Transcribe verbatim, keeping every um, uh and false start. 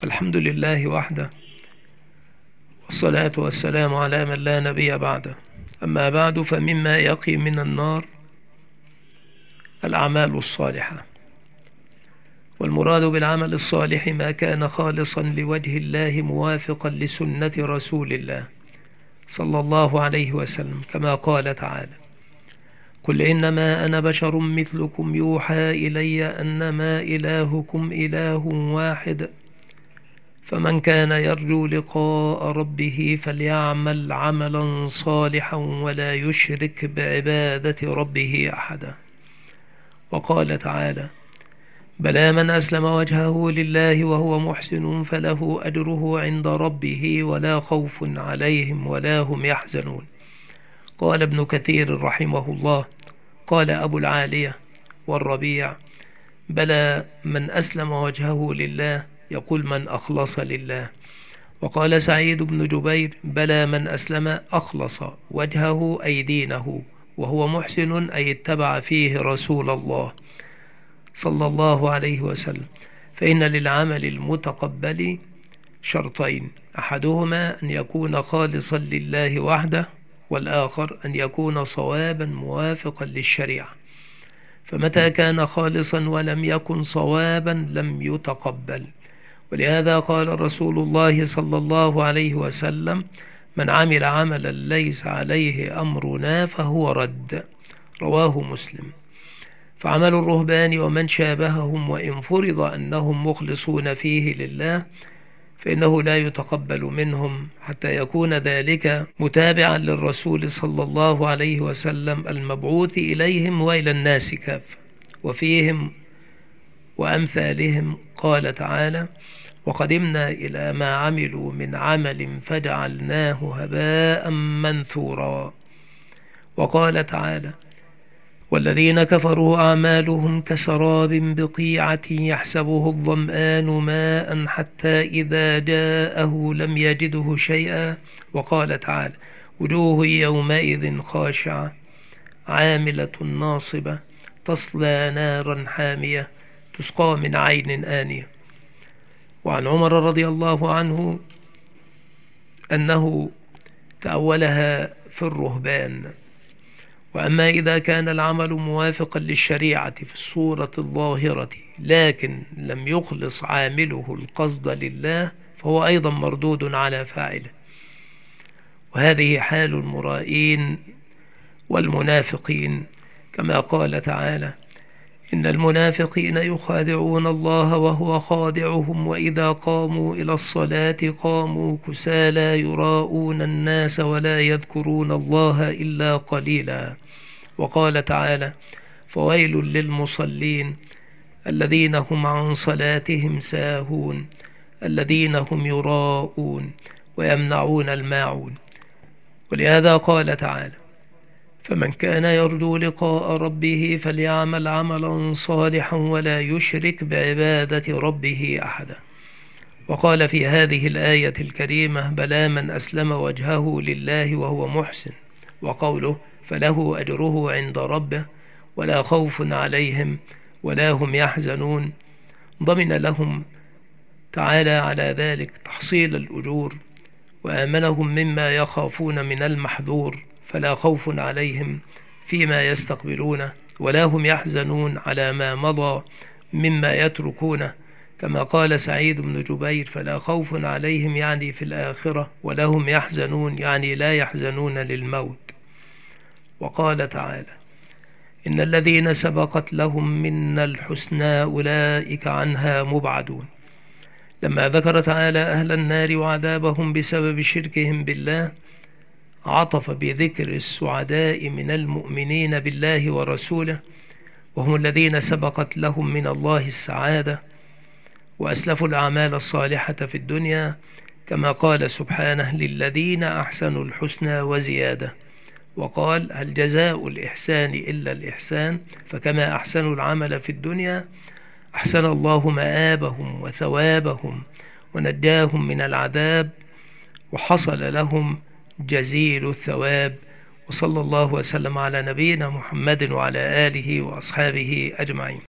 الحمد لله وحده، والصلاة والسلام على من لا نبي بعده. أما بعد، فمما يقي من النار الأعمال الصالحة، والمراد بالعمل الصالح ما كان خالصا لوجه الله موافقا لسنة رسول الله صلى الله عليه وسلم، كما قال تعالى: قل إنما أنا بشر مثلكم يوحى إلي أنما إلهكم إله واحد فمن كان يرجو لقاء ربه فليعمل عملا صالحا ولا يشرك بعبادة ربه أحدا. وقال تعالى: بلى من أسلم وجهه لله وهو محسن فله أجره عند ربه ولا خوف عليهم ولا هم يحزنون. قال ابن كثير رحمه الله: قال أبو العالية والربيع: بلى من أسلم وجهه لله، يقول من أخلص لله. وقال سعيد بن جبير: بلى من أسلم أخلص وجهه أي دينه وهو محسن أي اتبع فيه رسول الله صلى الله عليه وسلم. فإن للعمل المتقبل شرطين: أحدهما أن يكون خالصا لله وحده، والآخر أن يكون صوابا موافقا للشريعة. فمتى كان خالصا ولم يكن صوابا لم يتقبل. ولهذا قال رسول الله صلى الله عليه وسلم: من عمل عملا ليس عليه أمرنا فهو رد. رواه مسلم. فعمل الرهبان ومن شابههم وإن فرض أنهم مخلصون فيه لله فإنه لا يتقبل منهم حتى يكون ذلك متابعا للرسول صلى الله عليه وسلم المبعوث إليهم وإلى الناس كافة. وفيهم وأمثالهم قال تعالى: وقدمنا إلى ما عملوا من عمل فجعلناه هباء منثورا. وقال تعالى: والذين كفروا أعمالهم كسراب بقيعة يحسبه الظمآن ماء حتى إذا جاءه لم يجده شيئا. وقال تعالى: وجوه يومئذ خاشعة عاملة ناصبة تصلى نارا حامية تسقى من عين آنية. وعن عمر رضي الله عنه أنه تأولها في الرهبان: وأما إذا كان العمل موافقا للشريعة في الصورة الظاهرة لكن لم يخلص عامله القصد لله فهو أيضا مردود على فاعله. وهذه حال المرائين والمنافقين، كما قال تعالى: إن المنافقين يخادعون الله وهو خادعهم وإذا قاموا إلى الصلاة قاموا كسالى يراءون الناس ولا يذكرون الله إلا قليلا. وقال تعالى: فويل للمصلين الذين هم عن صلاتهم ساهون الذين هم يراءون ويمنعون الماعون. ولهذا قال تعالى: فمن كان يرجو لقاء ربه فليعمل عملا صالحا ولا يشرك بعبادة ربه أحدا. وقال في هذه الآية الكريمة: بلى من أسلم وجهه لله وهو محسن. وقوله: فله أجره عند ربه ولا خوف عليهم ولا هم يحزنون، ضمن لهم تعالى على ذلك تحصيل الأجور وآمنهم مما يخافون من المحذور، فلا خوف عليهم فيما يستقبلونه ولا هم يحزنون على ما مضى مما يتركونه، كما قال سعيد بن جبير: فلا خوف عليهم يعني في الآخرة، ولا هم يحزنون يعني لا يحزنون للموت. وقال تعالى: إن الذين سبقت لهم منا الحسنى أولئك عنها مبعدون. لما ذكر تعالى أهل النار وعذابهم بسبب شركهم بالله عطف بذكر السعداء من المؤمنين بالله ورسوله، وهم الذين سبقت لهم من الله السعادة وأسلفوا الأعمال الصالحة في الدنيا، كما قال سبحانه: للذين أحسنوا الحسنى وزيادة. وقال: هل جزاء الإحسان إلا الإحسان، فكما أحسنوا العمل في الدنيا أحسن الله مآبهم وثوابهم ونجاهم من العذاب وحصل لهم جزيل الثواب. وصلى الله وسلم على نبينا محمد وعلى آله وأصحابه أجمعين.